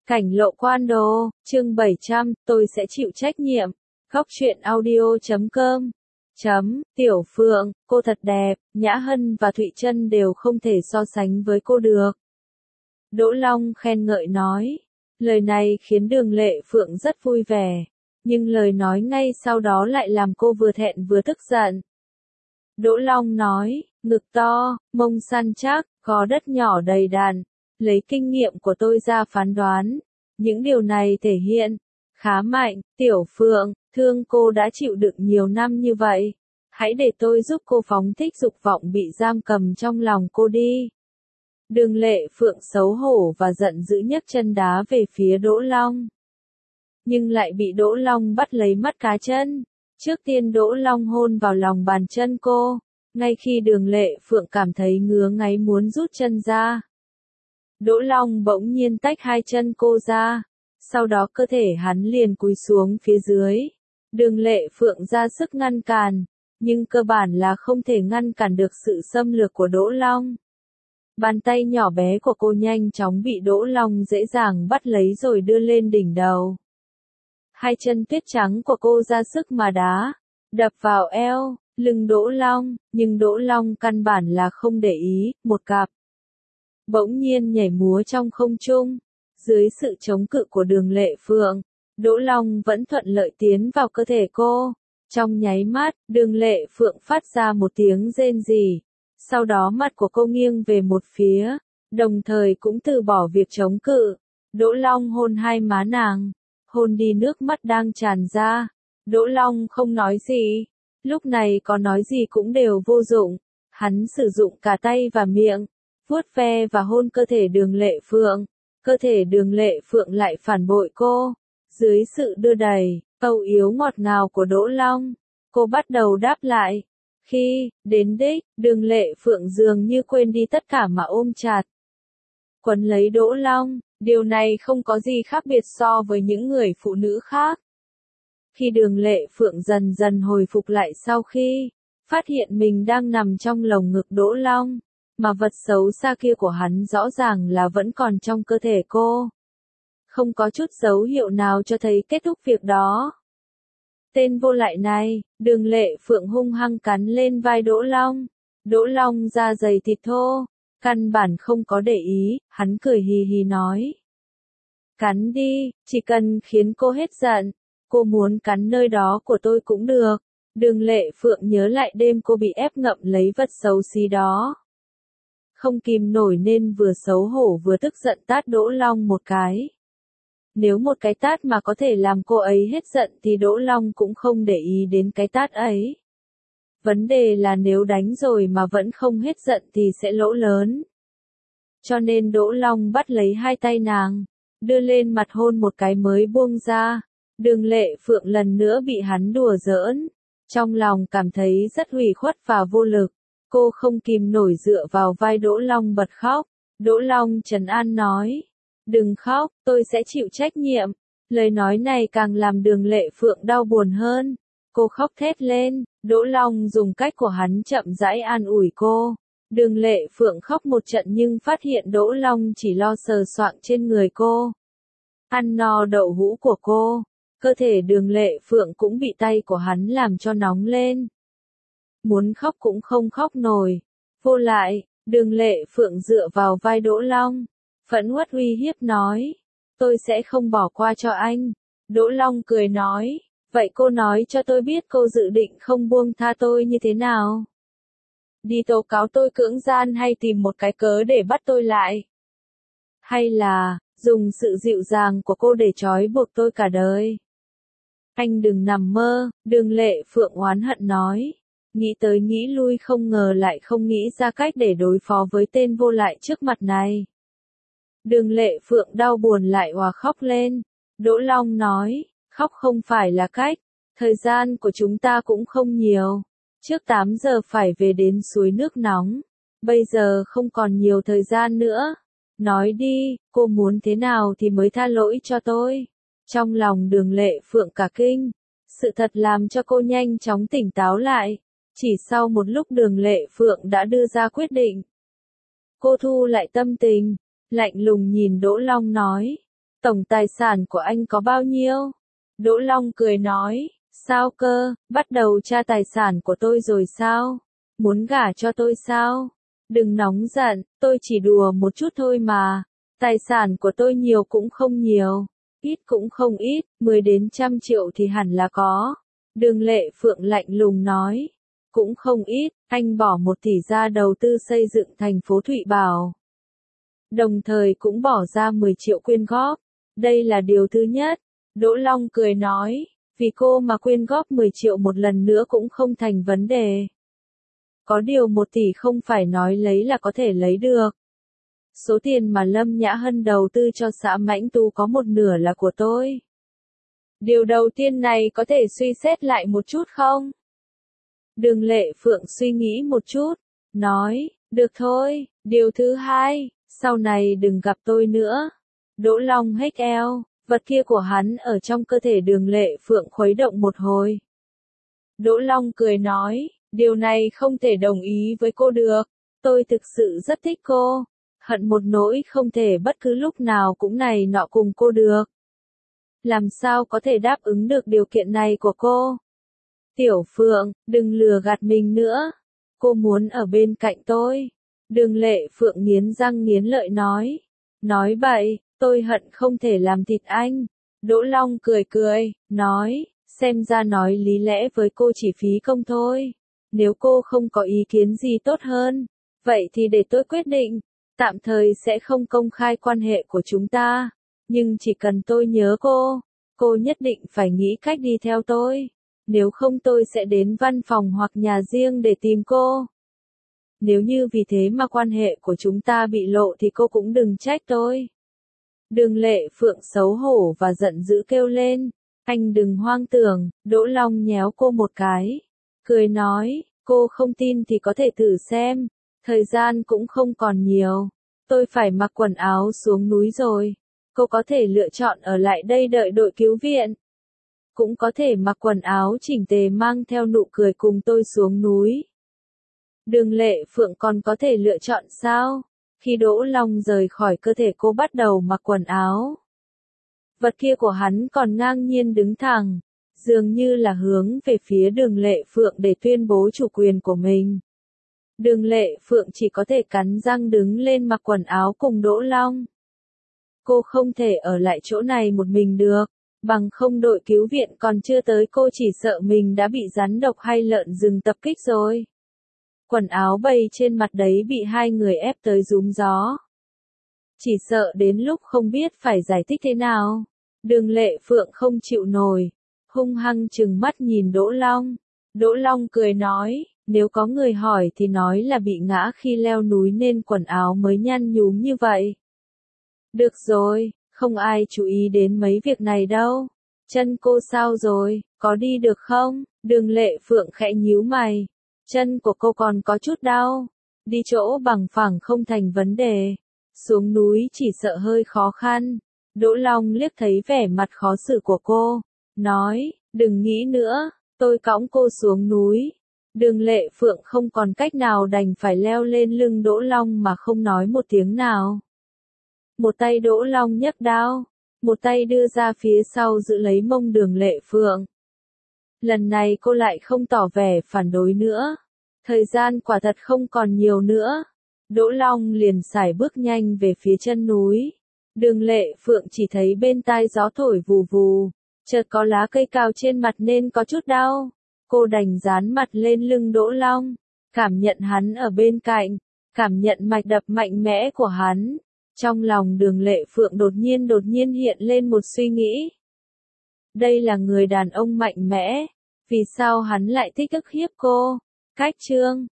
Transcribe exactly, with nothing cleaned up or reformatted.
Cảnh lộ quan đồ, chương bảy trăm, tôi sẽ chịu trách nhiệm. Góc truyện audio chấm com. Chấm, Tiểu Phượng, cô thật đẹp, Nhã Hân và Thụy Trân đều không thể so sánh với cô được. Đỗ Long khen ngợi nói. Lời này khiến Đường Lệ Phượng rất vui vẻ. Nhưng lời nói ngay sau đó lại làm cô vừa thẹn vừa tức giận. Đỗ Long nói, ngực to, mông săn chắc, có đất nhỏ đầy đặn. Lấy kinh nghiệm của tôi ra phán đoán. Những điều này thể hiện khá mạnh. Tiểu Phượng, thương cô đã chịu đựng nhiều năm như vậy. Hãy để tôi giúp cô phóng thích dục vọng bị giam cầm trong lòng cô đi. Đường Lệ Phượng xấu hổ và giận dữ nhấc chân đá về phía Đỗ Long. Nhưng lại bị Đỗ Long bắt lấy mắt cá chân. Trước tiên Đỗ Long hôn vào lòng bàn chân cô. Ngay khi Đường Lệ Phượng cảm thấy ngứa ngáy muốn rút chân ra. Đỗ Long bỗng nhiên tách hai chân cô ra. Sau đó cơ thể hắn liền cúi xuống phía dưới. Đường Lệ Phượng ra sức ngăn cản. Nhưng cơ bản là không thể ngăn cản được sự xâm lược của Đỗ Long. Bàn tay nhỏ bé của cô nhanh chóng bị Đỗ Long dễ dàng bắt lấy rồi đưa lên đỉnh đầu. Hai chân tuyết trắng của cô ra sức mà đá, đập vào eo, lưng Đỗ Long, nhưng Đỗ Long căn bản là không để ý, một cặp. Bỗng nhiên nhảy múa trong không trung, dưới sự chống cự của Đường Lệ Phượng, Đỗ Long vẫn thuận lợi tiến vào cơ thể cô. Trong nháy mắt, Đường Lệ Phượng phát ra một tiếng rên rỉ. Sau đó mặt của cô nghiêng về một phía, đồng thời cũng từ bỏ việc chống cự. Đỗ Long hôn hai má nàng, hôn đi nước mắt đang tràn ra. Đỗ Long không nói gì, lúc này có nói gì cũng đều vô dụng. Hắn sử dụng cả tay và miệng, vuốt ve và hôn cơ thể Đường Lệ Phượng. Cơ thể Đường Lệ Phượng lại phản bội cô. Dưới sự đưa đẩy, câu yếu ngọt ngào của Đỗ Long, cô bắt đầu đáp lại. Khi đến đích, Đường Lệ Phượng dường như quên đi tất cả mà ôm chặt. Quấn lấy Đỗ Long, điều này không có gì khác biệt so với những người phụ nữ khác. Khi Đường Lệ Phượng dần dần hồi phục lại sau khi phát hiện mình đang nằm trong lồng ngực Đỗ Long, mà vật xấu xa kia của hắn rõ ràng là vẫn còn trong cơ thể cô. Không có chút dấu hiệu nào cho thấy kết thúc việc đó. Tên vô lại này, Đường Lệ Phượng hung hăng cắn lên vai Đỗ Long. Đỗ Long da dày thịt thô, căn bản không có để ý, hắn cười hì hì nói. Cắn đi, chỉ cần khiến cô hết giận, cô muốn cắn nơi đó của tôi cũng được. Đường Lệ Phượng nhớ lại đêm cô bị ép ngậm lấy vật xấu xí đó. Không kìm nổi nên vừa xấu hổ vừa tức giận tát Đỗ Long một cái. Nếu một cái tát mà có thể làm cô ấy hết giận thì Đỗ Long cũng không để ý đến cái tát ấy. Vấn đề là nếu đánh rồi mà vẫn không hết giận thì sẽ lỗ lớn. Cho nên Đỗ Long bắt lấy hai tay nàng, đưa lên mặt hôn một cái mới buông ra. Đường Lệ Phượng lần nữa bị hắn đùa giỡn. Trong lòng cảm thấy rất ủy khuất và vô lực. Cô không kìm nổi dựa vào vai Đỗ Long bật khóc. Đỗ Long trấn an nói. Đừng khóc, tôi sẽ chịu trách nhiệm. Lời nói này càng làm Đường Lệ Phượng đau buồn hơn. Cô khóc thét lên, Đỗ Long dùng cách của hắn chậm rãi an ủi cô. Đường Lệ Phượng khóc một trận nhưng phát hiện Đỗ Long chỉ lo sờ soạng trên người cô. Ăn no đậu hũ của cô. Cơ thể Đường Lệ Phượng cũng bị tay của hắn làm cho nóng lên. Muốn khóc cũng không khóc nổi. Vô lại, Đường Lệ Phượng dựa vào vai Đỗ Long. Phẫn uất uy hiếp nói, tôi sẽ không bỏ qua cho anh. Đỗ Long cười nói, vậy cô nói cho tôi biết cô dự định không buông tha tôi như thế nào? Đi tố cáo tôi cưỡng gian hay tìm một cái cớ để bắt tôi lại? Hay là, dùng sự dịu dàng của cô để trói buộc tôi cả đời? Anh đừng nằm mơ, Đường Lệ Phượng oán hận nói. Nghĩ tới nghĩ lui không ngờ lại không nghĩ ra cách để đối phó với tên vô lại trước mặt này. Đường Lệ Phượng đau buồn lại òa khóc lên. Đỗ Long nói, khóc không phải là cách, thời gian của chúng ta cũng không nhiều. Trước tám giờ phải về đến suối nước nóng, bây giờ không còn nhiều thời gian nữa. Nói đi, cô muốn thế nào thì mới tha lỗi cho tôi. Trong lòng Đường Lệ Phượng cả kinh, sự thật làm cho cô nhanh chóng tỉnh táo lại. Chỉ sau một lúc Đường Lệ Phượng đã đưa ra quyết định. Cô thu lại tâm tình. Lạnh lùng nhìn Đỗ Long nói, Tổng tài sản của anh có bao nhiêu? Đỗ Long cười nói, sao cơ, bắt đầu tra tài sản của tôi rồi sao? Muốn gả cho tôi sao? Đừng nóng giận, tôi chỉ đùa một chút thôi mà. Tài sản của tôi nhiều cũng không nhiều, ít cũng không ít, mười đến trăm triệu thì hẳn là có. Đường Lệ Phượng lạnh lùng nói, cũng không ít, anh bỏ một tỷ ra đầu tư xây dựng thành phố Thụy Bảo. Đồng thời cũng bỏ ra mười triệu quyên góp. Đây là điều thứ nhất. Đỗ Long cười nói, vì cô mà quyên góp mười triệu một lần nữa cũng không thành vấn đề. Có điều một tỷ không phải nói lấy là có thể lấy được. Số tiền mà Lâm Nhã Hân đầu tư cho xã Mãnh Tú có một nửa là của tôi. Điều đầu tiên này có thể suy xét lại một chút không? Đường Lệ Phượng suy nghĩ một chút, nói, được thôi, điều thứ hai, sau này đừng gặp tôi nữa. Đỗ Long hếch eo, vật kia của hắn ở trong cơ thể Đường Lệ Phượng khuấy động một hồi. Đỗ Long cười nói, điều này không thể đồng ý với cô được, tôi thực sự rất thích cô, hận một nỗi không thể bất cứ lúc nào cũng này nọ cùng cô được. Làm sao có thể đáp ứng được điều kiện này của cô? Tiểu Phượng, đừng lừa gạt mình nữa. Cô muốn ở bên cạnh tôi. Đường Lệ Phượng nghiến răng nghiến lợi nói. Nói bậy, tôi hận không thể làm thịt anh. Đỗ Long cười cười, nói, xem ra nói lý lẽ với cô chỉ phí công thôi. Nếu cô không có ý kiến gì tốt hơn, vậy thì để tôi quyết định. Tạm thời sẽ không công khai quan hệ của chúng ta. Nhưng chỉ cần tôi nhớ cô, cô nhất định phải nghĩ cách đi theo tôi. Nếu không tôi sẽ đến văn phòng hoặc nhà riêng để tìm cô. Nếu như vì thế mà quan hệ của chúng ta bị lộ thì cô cũng đừng trách tôi. Đường Lệ Phượng xấu hổ và giận dữ kêu lên. Anh đừng hoang tưởng. Đỗ Long nhéo cô một cái. Cười nói, cô không tin thì có thể thử xem. Thời gian cũng không còn nhiều. Tôi phải mặc quần áo xuống núi rồi. Cô có thể lựa chọn ở lại đây đợi đội cứu viện. Cũng có thể mặc quần áo chỉnh tề mang theo nụ cười cùng tôi xuống núi. Đường Lệ Phượng còn có thể lựa chọn sao? Khi Đỗ Long rời khỏi cơ thể cô bắt đầu mặc quần áo. Vật kia của hắn còn ngang nhiên đứng thẳng, dường như là hướng về phía Đường Lệ Phượng để tuyên bố chủ quyền của mình. Đường Lệ Phượng chỉ có thể cắn răng đứng lên mặc quần áo cùng Đỗ Long. Cô không thể ở lại chỗ này một mình được, bằng không đội cứu viện còn chưa tới cô chỉ sợ mình đã bị rắn độc hay lợn rừng tập kích rồi. Quần áo bày trên mặt đấy bị hai người ép tới rúm gió. Chỉ sợ đến lúc không biết phải giải thích thế nào. Đường Lệ Phượng không chịu nổi, hung hăng trừng mắt nhìn Đỗ Long. Đỗ Long cười nói, nếu có người hỏi thì nói là bị ngã khi leo núi nên quần áo mới nhăn nhúm như vậy. Được rồi, không ai chú ý đến mấy việc này đâu. Chân cô sao rồi, có đi được không? Đường Lệ Phượng khẽ nhíu mày. Chân của cô còn có chút đau. Đi chỗ bằng phẳng không thành vấn đề. Xuống núi chỉ sợ hơi khó khăn. Đỗ Long liếc thấy vẻ mặt khó xử của cô. Nói, đừng nghĩ nữa, tôi cõng cô xuống núi. Đường Lệ Phượng không còn cách nào đành phải leo lên lưng Đỗ Long mà không nói một tiếng nào. Một tay Đỗ Long nhấc đao, một tay đưa ra phía sau giữ lấy mông Đường Lệ Phượng. Lần này cô lại không tỏ vẻ phản đối nữa. Thời gian quả thật không còn nhiều nữa. Đỗ Long liền sải bước nhanh về phía chân núi. Đường Lệ Phượng chỉ thấy bên tai gió thổi vù vù, chợt có lá cây cao trên mặt nên có chút đau. Cô đành dán mặt lên lưng Đỗ Long, cảm nhận hắn ở bên cạnh, cảm nhận mạch đập mạnh mẽ của hắn. Trong lòng Đường Lệ Phượng đột nhiên đột nhiên hiện lên một suy nghĩ. Đây là người đàn ông mạnh mẽ, vì sao hắn lại thích ức hiếp cô? Cách chương